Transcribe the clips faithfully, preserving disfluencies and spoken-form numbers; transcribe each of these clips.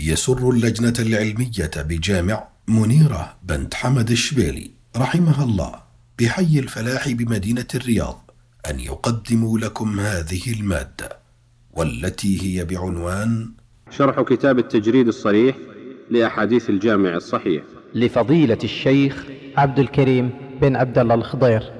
يسر اللجنة العلمية بجامع منيرة بنت حمد الشبيلي رحمها الله بحي الفلاح بمدينة الرياض أن يقدموا لكم هذه المادة، والتي هي بعنوان شرح كتاب التجريد الصريح لأحاديث الجامع الصحيح لفضيلة الشيخ عبد الكريم بن عبد الله الخضير.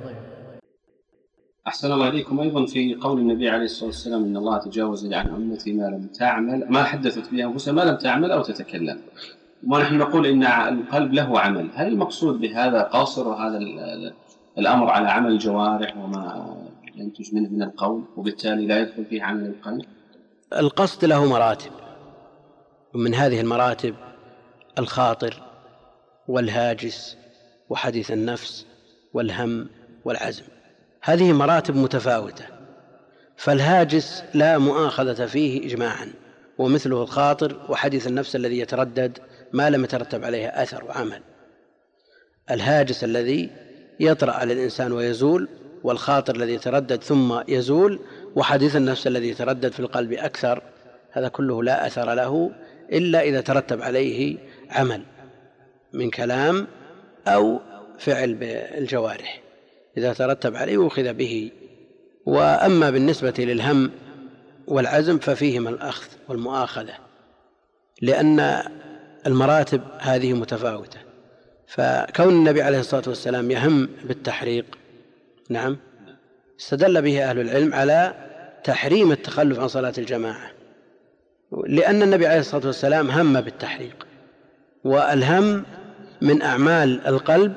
أحسن الله إليكم. أيضا في قول النبي عليه الصلاة والسلام إن الله تجاوز عن أمتي ما لم تعمل ما حدثت به أنفسها ما لم تعمل أو تتكلم، ونحن نقول إن القلب له عمل. هل المقصود بهذا قاصر وهذا الأمر على عمل الجوارح وما ينتج منه من القول، وبالتالي لا يدخل فيه عمل القلب؟ القصد له مراتب، ومن هذه المراتب الخاطر والهاجس وحديث النفس والهم والعزم. هذه مراتب متفاوتة، فالهاجس لا مؤاخذة فيه إجماعا، ومثله الخاطر وحديث النفس الذي يتردد ما لم يترتب عليه أثر وعمل. الهاجس الذي يطرأ على الإنسان ويزول، والخاطر الذي يتردد ثم يزول، وحديث النفس الذي يتردد في القلب أكثر. هذا كله لا أثر له إلا إذا ترتب عليه عمل من كلام أو فعل بالجوارح، إذا ترتب عليه أخذ به. وأما بالنسبة للهم والعزم ففيهما الأخذ والمؤاخذة، لأن المراتب هذه متفاوتة. فكون النبي عليه الصلاة والسلام يهم بالتحريق، نعم، استدل به أهل العلم على تحريم التخلف عن صلاة الجماعة، لأن النبي عليه الصلاة والسلام هم بالتحريق، والهم من أعمال القلب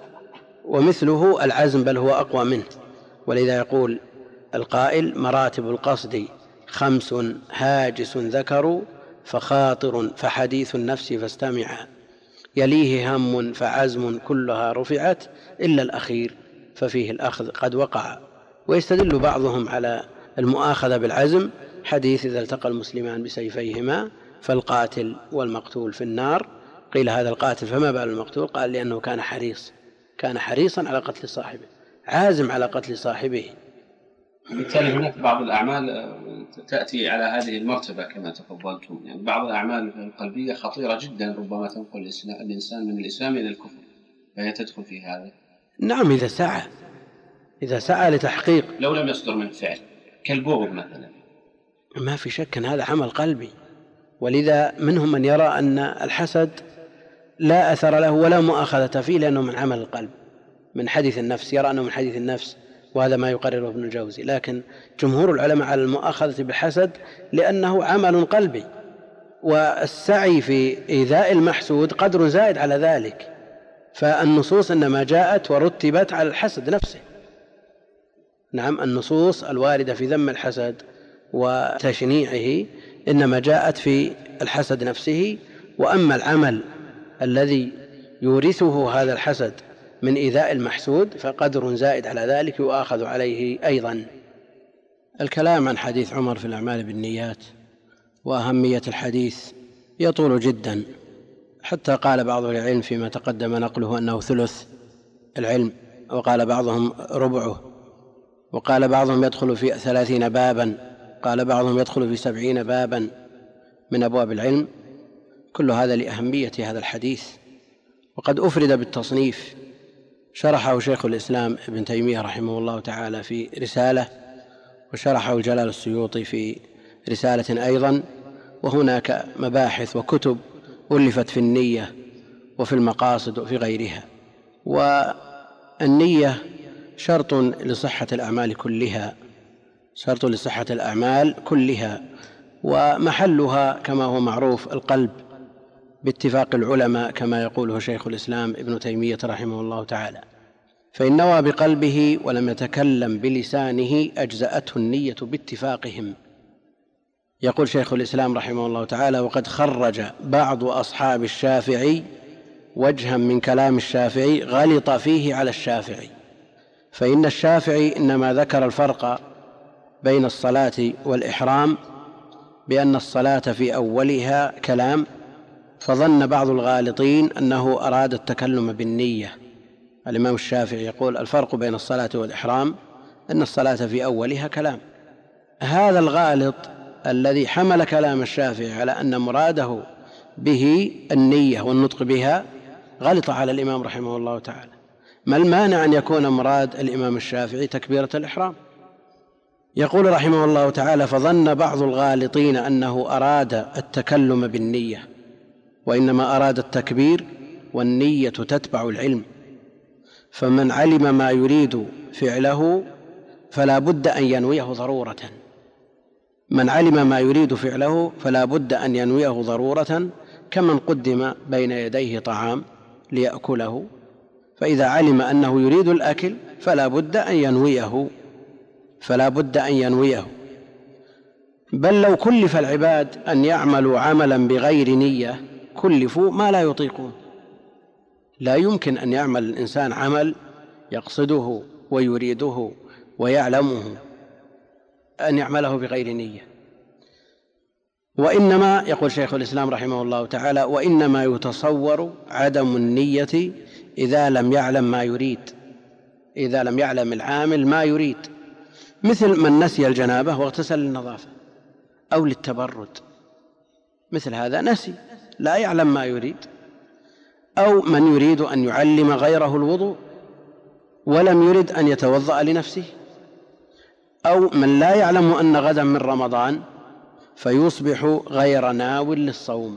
ومثله العزم، بل هو أقوى منه. ولذا يقول القائل: مراتب القصد خمس هاجس ذكر فخاطر فحديث النفس فاستمع، يليه هم فعزم كلها رفعت إلا الأخير ففيه الأخذ قد وقع. ويستدل بعضهم على المؤاخذة بالعزم حديث: إذا التقى المسلمان بسيفيهما فالقاتل والمقتول في النار. قيل: هذا القاتل فما بال المقتول؟ قال: لأنه كان حريص كان حريصا على قتل صاحبه، عازم على قتل صاحبه. بالتالي هناك بعض الأعمال تأتي على هذه المرتبة كما تفضلتم، يعني بعض الأعمال القلبية خطيرة جدا، ربما تنقل الإنسان من الإسلام إلى الكفر، فهي تدخل في هذا. نعم، إذا سعى إذا سعى لتحقيق، لو لم يصدر من فعل كالبغض مثلا، ما في شك أن هذا عمل قلبي. ولذا منهم من يرى أن الحسد لا أثر له ولا مؤاخذة فيه لأنه من عمل القلب، من حديث النفس، يرى أنه من حديث النفس، وهذا ما يقرره ابن الجوزي. لكن جمهور العلماء على المؤاخذة بالحسد لأنه عمل قلبي، والسعي في إيذاء المحسود قدر زائد على ذلك. فالنصوص إنما جاءت ورتبت على الحسد نفسه. نعم، النصوص الواردة في ذم الحسد وتشنيعه إنما جاءت في الحسد نفسه. وأما العمل الذي يورثه هذا الحسد من إيذاء المحسود فقدر زائد على ذلك يؤاخذ عليه أيضا. الكلام عن حديث عمر في الأعمال بالنيات وأهمية الحديث يطول جدا، حتى قال بعض العلم فيما تقدم نقله أنه ثلث العلم، وقال بعضهم ربعه، وقال بعضهم يدخل في ثلاثين بابا، قال بعضهم يدخل في سبعين بابا من أبواب العلم. كل هذا لأهمية هذا الحديث. وقد أفرد بالتصنيف، شرحه شيخ الإسلام ابن تيمية رحمه الله تعالى في رسالة، وشرحه الجلال السيوطي في رسالة أيضا. وهناك مباحث وكتب ألفت في النية وفي المقاصد وفي غيرها. والنية شرط لصحة الأعمال كلها، شرط لصحة الأعمال كلها، ومحلها كما هو معروف القلب باتفاق العلماء، كما يقوله شيخ الإسلام ابن تيمية رحمه الله تعالى: فإن نوى بقلبه ولم يتكلم بلسانه أجزأته النية باتفاقهم. يقول شيخ الإسلام رحمه الله تعالى: وقد خرج بعض أصحاب الشافعي وجها من كلام الشافعي غلط فيه على الشافعي، فإن الشافعي إنما ذكر الفرق بين الصلاة والإحرام بأن الصلاة في أولها كلام، فظن بعض الغالطين أنه أراد التكلم بالنية. الإمام الشافعي يقول: الفرق بين الصلاة والإحرام أن الصلاة في أولها كلام. هذا الغالط الذي حمل كلام الشافعي على أن مراده به النية والنطق بها غلط على الإمام رحمه الله تعالى. ما المانع أن يكون مراد الإمام الشافعي تكبيرة الإحرام؟ يقول رحمه الله تعالى: فظن بعض الغالطين أنه أراد التكلم بالنية، وإنما أراد التكبير، والنية تتبع العلم، فمن علم ما يريد فعله فلا بد أن ينويه ضرورة من علم ما يريد فعله فلا بد أن ينويه ضرورة كمن قدم بين يديه طعام ليأكله، فإذا علم أنه يريد الأكل فلا بد أن ينويه فلا بد أن ينويه بل لو كلف العباد أن يعملوا عملا بغير نية كلفوا ما لا يطيقون. لا يمكن أن يعمل الإنسان عمل يقصده ويريده ويعلمه أن يعمله بغير نية. وإنما يقول شيخ الإسلام رحمه الله تعالى: وإنما يتصور عدم النية إذا لم يعلم ما يريد إذا لم يعلم العامل ما يريد، مثل من نسي الجنابة واغتسل للنظافة أو للتبرد، مثل هذا نسي لا يعلم ما يريد، أو من يريد أن يعلم غيره الوضوء ولم يرد أن يتوضأ لنفسه، أو من لا يعلم أن غدا من رمضان فيصبح غير ناو للصوم.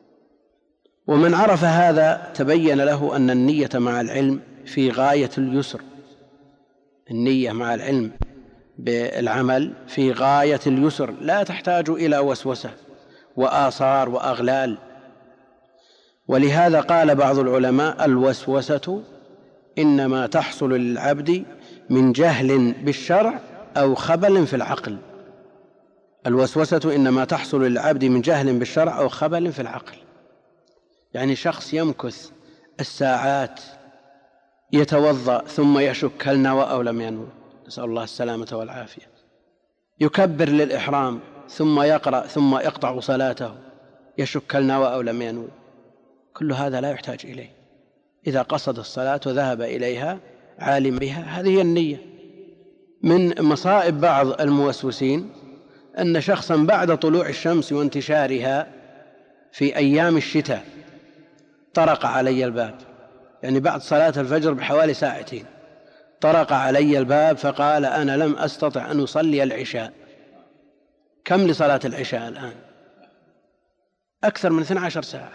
ومن عرف هذا تبين له أن النية مع العلم في غاية اليسر النية مع العلم بالعمل في غاية اليسر، لا تحتاج إلى وسوسة وآثار وأغلال. ولهذا قال بعض العلماء: الوسوسة إنما تحصل للعبد من جهل بالشرع أو خبل في العقل. الوسوسة إنما تحصل للعبد من جهل بالشرع أو خبل في العقل، يعني شخص يمكث الساعات يتوضأ ثم يشك هل نوى أو لم ينوي، نسأل الله السلامة والعافية، يكبر للإحرام ثم يقرأ ثم يقطع صلاته يشك هل نوى أو لم ينوي، كل هذا لا يحتاج إليه. إذا قصد الصلاة وذهب إليها عالم بها هذه هي النية. من مصائب بعض الموسوسين أن شخصا بعد طلوع الشمس وانتشارها في أيام الشتاء طرق علي الباب، يعني بعد صلاة الفجر بحوالي ساعتين طرق علي الباب فقال: أنا لم أستطع أن أصلي العشاء. كم لصلاة العشاء الآن؟ أكثر من اثنتي عشرة ساعة،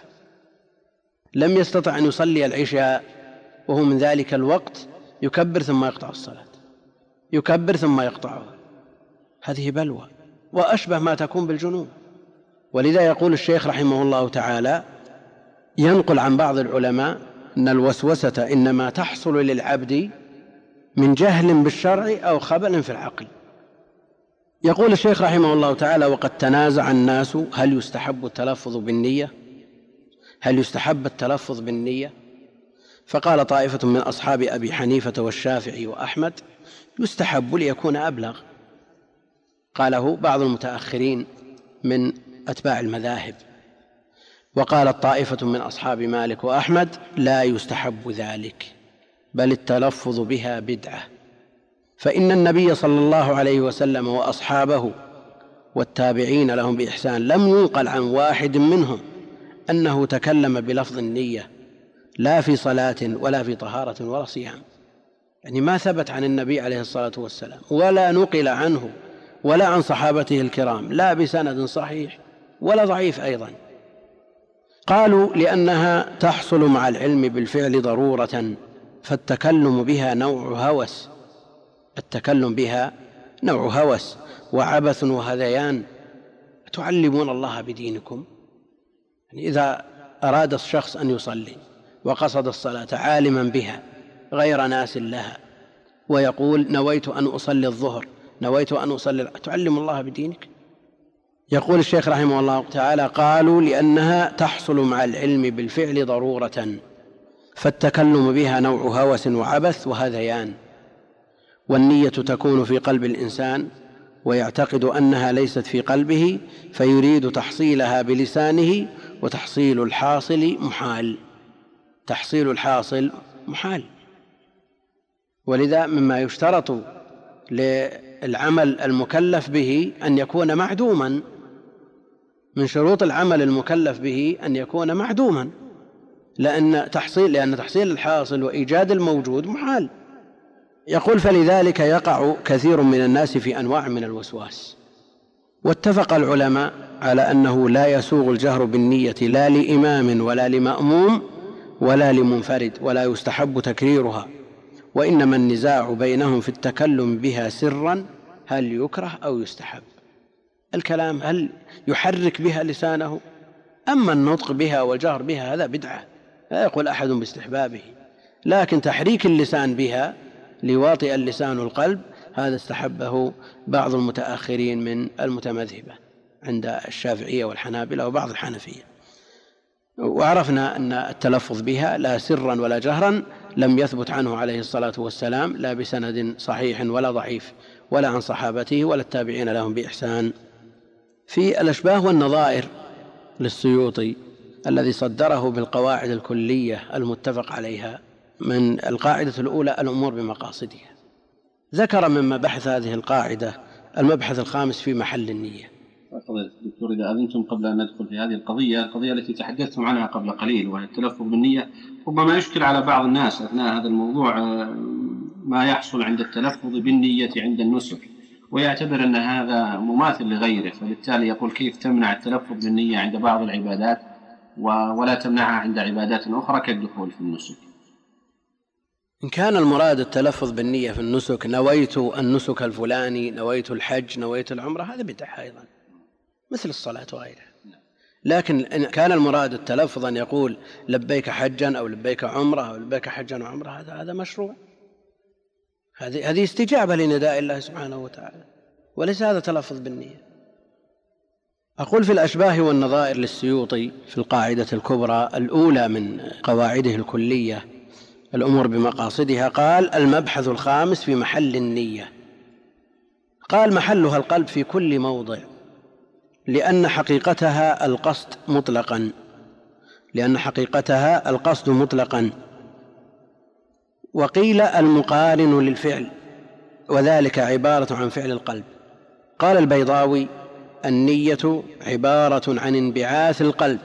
لم يستطع أن يصلي العشاء، وهو من ذلك الوقت يكبر ثم يقطع الصلاة، يكبر ثم يقطعها. هذه بلوى وأشبه ما تكون بالجنون. ولذا يقول الشيخ رحمه الله تعالى ينقل عن بعض العلماء أن الوسوسة إنما تحصل للعبد من جهل بالشرع أو خبل في العقل. يقول الشيخ رحمه الله تعالى: وقد تنازع الناس هل يستحب التلفظ بالنية هل يستحب التلفظ بالنية فقال طائفة من أصحاب أبي حنيفة والشافعي وأحمد: يستحب ليكون أبلغ. قاله بعض المتأخرين من أتباع المذاهب. وقالت طائفة من أصحاب مالك وأحمد: لا يستحب ذلك، بل التلفظ بها بدعة، فإن النبي صلى الله عليه وسلم وأصحابه والتابعين لهم بإحسان لم ينقل عن واحد منهم أنه تكلم بلفظ النية، لا في صلاة ولا في طهارة ولا صيام، يعني ما ثبت عن النبي عليه الصلاة والسلام ولا نقل عنه ولا عن صحابته الكرام، لا بسند صحيح ولا ضعيف أيضا. قالوا: لأنها تحصل مع العلم بالفعل ضرورة، فالتكلم بها نوع هوس التكلم بها نوع هوس وعبث وهذيان. تعلمون الله بدينكم، يعني إذا أراد الشخص أن يصلي وقصد الصلاة عالما بها غير ناس لها ويقول: نويت أن أصلي الظهر، نويت أن أصلي، تعلم الله بدينك؟ يقول الشيخ رحمه الله تعالى: قالوا: لأنها تحصل مع العلم بالفعل ضرورة، فالتكلم بها نوع هوس وعبث وهذيان. والنية تكون في قلب الإنسان ويعتقد أنها ليست في قلبه فيريد تحصيلها بلسانه، وتحصيل الحاصل محال تحصيل الحاصل محال. ولذا مما يشترط للعمل المكلف به أن يكون معدوما من شروط العمل المكلف به أن يكون معدوما، لأن تحصيل لأن تحصيل الحاصل وإيجاد الموجود محال. يقول: فلذلك يقع كثير من الناس في أنواع من الوسواس. واتفق العلماء على أنه لا يسوغ الجهر بالنية لا لإمام ولا لمأموم ولا لمنفرد، ولا يستحب تكريرها، وإنما النزاع بينهم في التكلم بها سرا هل يكره أو يستحب. الكلام هل يحرك بها لسانه، أما النطق بها والجهر بها هذا بدعة، لا يقول أحد باستحبابه، لكن تحريك اللسان بها ليواطئ اللسان القلب هذا استحبه بعض المتأخرين من المتمذهبة عند الشافعية والحنابلة وبعض الحنفية. وعرفنا أن التلفظ بها لا سرا ولا جهرا لم يثبت عنه عليه الصلاة والسلام لا بسند صحيح ولا ضعيف، ولا عن صحابته ولا التابعين لهم بإحسان. في الأشباه والنظائر للسيوطي الذي صدره بالقواعد الكلية المتفق عليها، من القاعدة الأولى الأمور بمقاصدها، ذكر مما بحث هذه القاعدة المبحث الخامس في محل النية. فضيلة الدكتور، إذا أذنتم قبل أن ندخل في هذه القضية القضية التي تحدثتم عنها قبل قليل، وهي التلفظ بالنية، ربما يشكل على بعض الناس أثناء هذا الموضوع ما يحصل عند التلفظ بالنية عند النسك، ويعتبر أن هذا مماثل لغيره، فبالتالي يقول: كيف تمنع التلفظ بالنية عند بعض العبادات ولا تمنعها عند عبادات أخرى كالدخول في النسك؟ إن كان المراد التلفظ بالنية في النسك، نويت النسك الفلاني، نويت الحج، نويت العمرة، هذا بدعة أيضا مثل الصلاة وغيرها. لكن إن كان المراد التلفظ أن يقول لبيك حجا أو لبيك عمرة أو لبيك حجا وعمرة، هذا هذا مشروع، هذه هذه استجابة لنداء الله سبحانه وتعالى، وليس هذا تلفظ بالنية. أقول في الأشباه والنظائر للسيوطي في القاعدة الكبرى الأولى من قواعده الكلية الأمور بمقاصدها، قال: المبحث الخامس في محل النية. قال: محلها القلب في كل موضع، لأن حقيقتها القصد مطلقا لأن حقيقتها القصد مطلقا وقيل المقارن للفعل، وذلك عبارة عن فعل القلب. قال البيضاوي: النية عبارة عن انبعاث القلب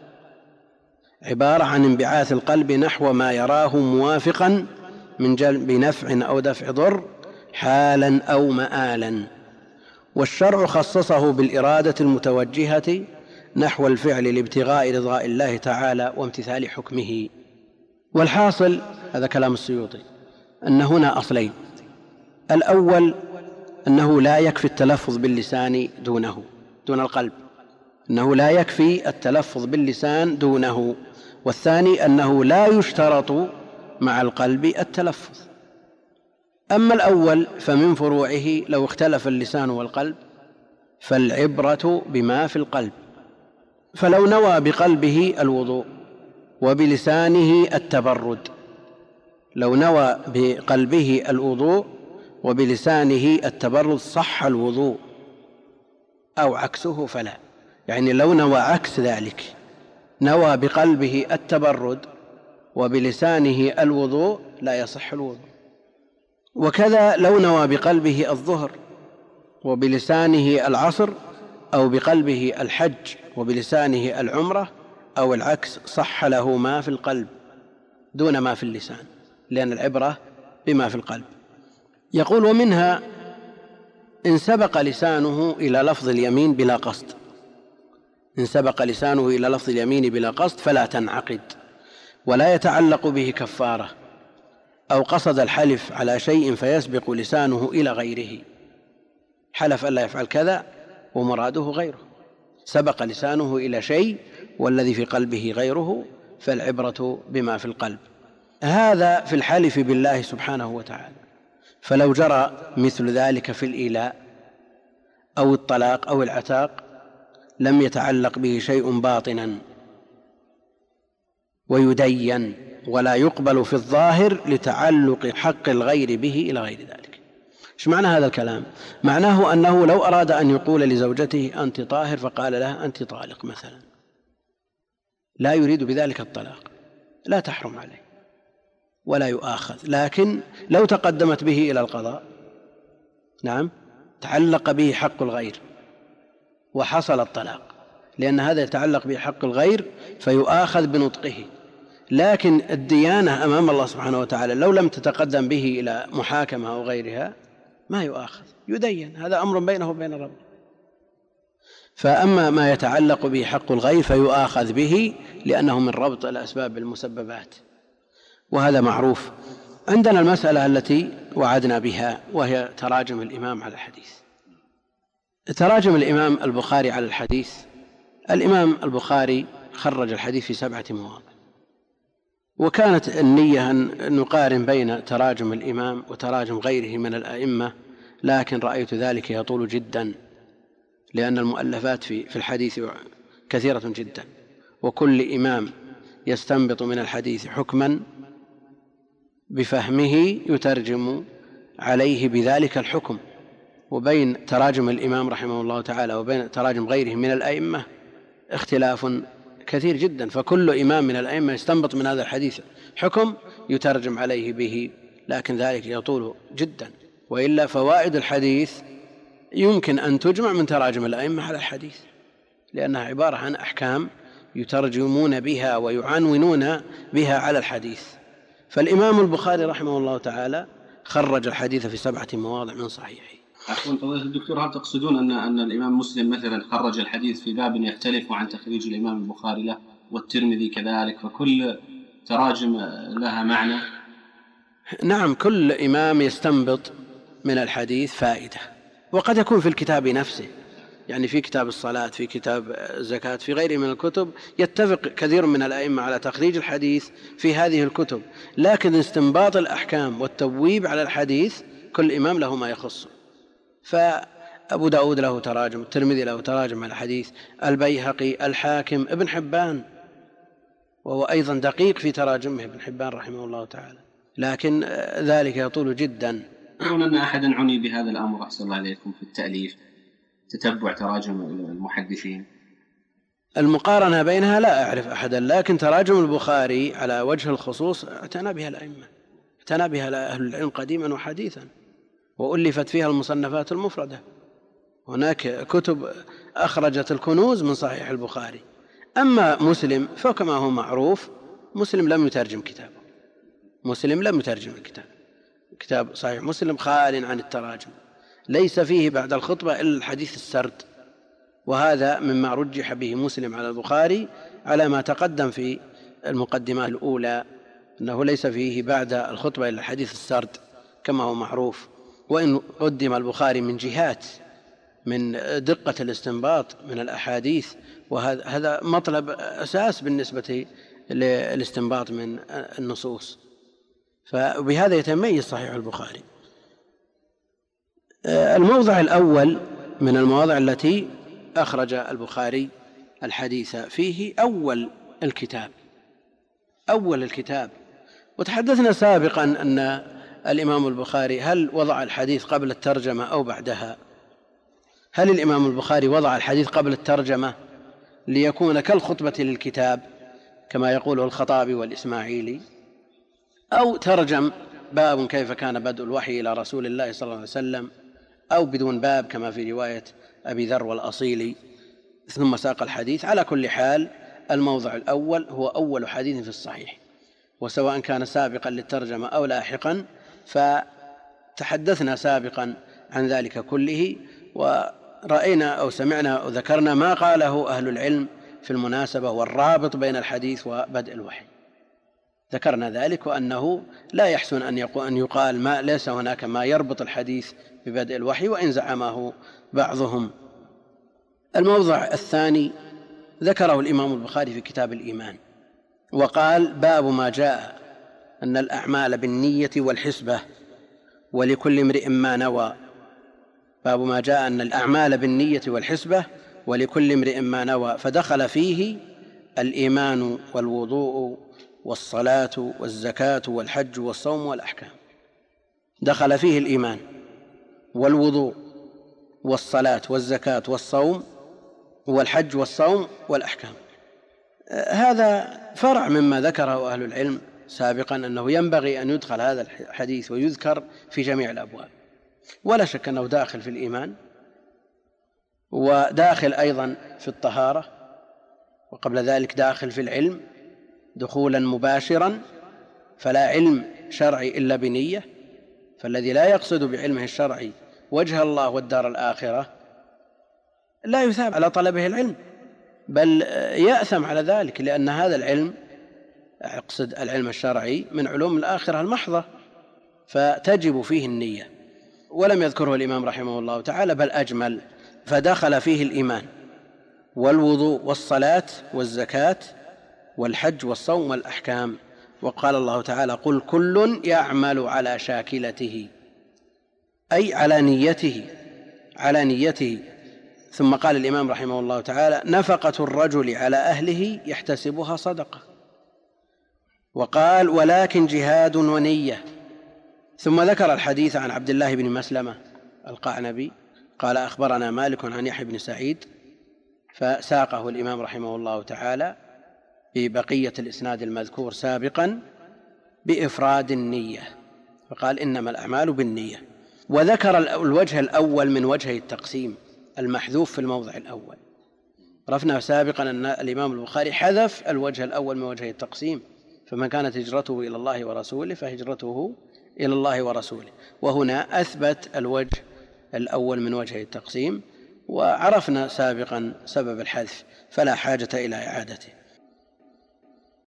عبارة عن انبعاث القلب نحو ما يراه موافقا من جلب نفع أو دفع ضر حالا أو مآلا، والشرع خصصه بالإرادة المتوجهة نحو الفعل لابتغاء رضاء الله تعالى وامتثال حكمه. والحاصل، هذا كلام السيوطي، أن هنا أصلين: الأول أنه لا يكفي التلفظ باللسان دونه دون القلب أنه لا يكفي التلفظ باللسان دونه والثاني أنه لا يشترط مع القلب التلفظ. أما الأول فمن فروعه لو اختلف اللسان والقلب فالعبرة بما في القلب، فلو نوى بقلبه الوضوء وبلسانه التبرد لو نوى بقلبه الوضوء وبلسانه التبرد صح الوضوء، أو عكسه فلا. يعني لو نوى عكس ذلك، نوى بقلبه التبرد وبلسانه الوضوء، لا يصح الوضوء. وكذا لو نوى بقلبه الظهر وبلسانه العصر، أو بقلبه الحج وبلسانه العمرة، أو العكس، صح له ما في القلب دون ما في اللسان، لأن العبرة بما في القلب. يقول: ومنها إن سبق لسانه إلى لفظ اليمين بلا قصد إن سبق لسانه إلى لفظ اليمين بلا قصد فلا تنعقد ولا يتعلق به كفارة، أو قصد الحلف على شيء فيسبق لسانه إلى غيره، حلف ألا يفعل كذا ومراده غيره، سبق لسانه إلى شيء والذي في قلبه غيره، فالعبرة بما في القلب. هذا في الحلف بالله سبحانه وتعالى. فلو جرى مثل ذلك في الإيلاء أو الطلاق أو العتاق لم يتعلق به شيء باطنا ويدين، ولا يقبل في الظاهر لتعلق حق الغير به إلى غير ذلك. ايش معنى هذا الكلام؟ معناه أنه لو أراد أن يقول لزوجته أنت طاهر فقال لها أنت طالق مثلا، لا يريد بذلك الطلاق، لا تحرم عليه ولا يؤاخذ، لكن لو تقدمت به إلى القضاء نعم تعلق به حق الغير وحصل الطلاق، لأن هذا يتعلق بحق الغير فيؤاخذ بنطقه. لكن الديانة أمام الله سبحانه وتعالى لو لم تتقدم به إلى محاكمة أو غيرها ما يؤاخذ، يدين، هذا أمر بينه وبين الرب. فأما ما يتعلق به حق الغير فيؤاخذ به لأنه من ربط الأسباب بالمسببات، وهذا معروف. عندنا المسألة التي وعدنا بها وهي تراجم الإمام على الحديث. تراجم الإمام البخاري على الحديث: الإمام البخاري خرج الحديث في سبعة مواضع، وكانت النية أن نقارن بين تراجم الإمام وتراجم غيره من الأئمة، لكن رأيت ذلك يطول جدا لأن المؤلفات في الحديث كثيرة جدا، وكل إمام يستنبط من الحديث حكما بفهمه يترجم عليه بذلك الحكم. وبين تراجم الإمام رحمه الله تعالى وبين تراجم غيره من الأئمة اختلاف كثير جدا، فكل إمام من الأئمة يستنبط من هذا الحديث حكم يترجم عليه به، لكن ذلك يطول جدا. وإلا فوائد الحديث يمكن أن تجمع من تراجم الأئمة على الحديث، لأنها عبارة عن أحكام يترجمون بها ويعنونون بها على الحديث. فالإمام البخاري رحمه الله تعالى خرج الحديث في سبعة مواضع من صحيحه. عفوا فضيلة الدكتور، هل تقصدون أن أن الإمام مسلم مثلا خرج الحديث في باب يختلف عن تخريج الإمام البخاري له، والترمذي كذلك، فكل تراجم لها معنى؟ نعم، كل إمام يستنبط من الحديث فائدة، وقد يكون في الكتاب نفسه، يعني في كتاب الصلاة، في كتاب الزكاة، في غيره من الكتب يتفق كثير من الأئمة على تخريج الحديث في هذه الكتب، لكن استنباط الأحكام والتبويب على الحديث كل إمام له ما يخصه. فأبو داود له تراجم، الترمذي له تراجم على الحديث، البيهقي، الحاكم، ابن حبان، وهو أيضا دقيق في تراجمه ابن حبان رحمه الله تعالى، لكن ذلك يطول جدا. يقولون أن أحدا عني بهذا الأمر أحسن الله عليكم في التأليف، تتبع تراجم المحدثين، المقارنة بينها لا أعرف أحدا، لكن تراجم البخاري على وجه الخصوص اعتنى بها الأئمة، اعتنى بها أهل العلم قديما وحديثا، وألفت فيها المصنفات المفردة. هناك كتب أخرجت الكنوز من صحيح البخاري. أما مسلم فكما هو معروف مسلم لم يترجم كتابه، مسلم لم يترجم الكتاب، كتاب صحيح مسلم خال عن التراجم، ليس فيه بعد الخطبة إلا الحديث السرد، وهذا مما رجح به مسلم على البخاري على ما تقدم في المقدمة الأولى، أنه ليس فيه بعد الخطبة إلا الحديث السرد كما هو معروف. وإن قدم البخاري من جهات من دقة الاستنباط من الأحاديث، وهذا مطلب أساس بالنسبة للاستنباط من النصوص، فبهذا يتميز صحيح البخاري. الموضع الأول من المواضع التي أخرج البخاري الحديث فيه أول الكتاب، أول الكتاب. وتحدثنا سابقا أن الإمام البخاري هل وضع الحديث قبل الترجمة أو بعدها؟ هل الإمام البخاري وضع الحديث قبل الترجمة ليكون كالخطبة للكتاب كما يقوله الخطابي والإسماعيلي، أو ترجم باب كيف كان بدء الوحي إلى رسول الله صلى الله عليه وسلم، أو بدون باب كما في رواية أبي ذر والأصيلي ثم ساق الحديث؟ على كل حال الموضع الأول هو أول حديث في الصحيح، وسواء كان سابقا للترجمة أو لاحقا، فتحدثنا سابقا عن ذلك كله، ورأينا أو سمعنا أو ذكرنا ما قاله أهل العلم في المناسبة والرابط بين الحديث وبدء الوحي، ذكرنا ذلك، وأنه لا يحسن أن يقال ما ليس هناك ما يربط الحديث ببدء الوحي، وإن زعمه بعضهم. الموضع الثاني ذكره الإمام البخاري في كتاب الإيمان، وقال: باب ما جاء أن الأعمال بالنية والحسبة ولكل امرئ ما نوى. باب ما جاء أن الأعمال بالنية والحسبة ولكل امرئ ما نوى، فدخل فيه الإيمان والوضوء والصلاة والزكاة والحج والصوم والأحكام، دخل فيه الإيمان والوضوء والصلاة والزكاة والصوم والحج والصوم والأحكام. هذا فرع مما ذكره أهل العلم سابقا، أنه ينبغي أن يدخل هذا الحديث ويذكر في جميع الأبواب، ولا شك أنه داخل في الإيمان وداخل أيضا في الطهارة وقبل ذلك داخل في العلم دخولا مباشرا، فلا علم شرعي إلا بنية، فالذي لا يقصد بعلمه الشرعي وجه الله والدار الآخرة لا يثاب على طلبه العلم، بل يأثم على ذلك، لأن هذا العلم أقصد العلم الشرعي من علوم الآخرة المحضة، فتجب فيه النية. ولم يذكره الإمام رحمه الله تعالى بل أجمل، فدخل فيه الإيمان والوضوء والصلاة والزكاة والحج والصوم والأحكام. وقال الله تعالى: قل كل يعمل على شاكلته، أي على نيته على نيته. ثم قال الإمام رحمه الله تعالى: نفقة الرجل على أهله يحتسبها صدقة. وقال: ولكن جهاد ونية. ثم ذكر الحديث عن عبد الله بن مسلمة القعنبي قال: أخبرنا مالك عن يحيى بن سعيد، فساقه الإمام رحمه الله تعالى ببقية الإسناد المذكور سابقا بإفراد النية، فقال: إنما الأعمال بالنية. وذكر الوجه الأول من وجه التقسيم المحذوف في الموضع الأول. عرفنا سابقا أن الإمام البخاري حذف الوجه الأول من وجه التقسيم، فمن كانت هجرته إلى الله ورسوله فهجرته إلى الله ورسوله، وهنا أثبت الوجه الأول من وجه التقسيم، وعرفنا سابقا سبب الحذف فلا حاجة إلى إعادته.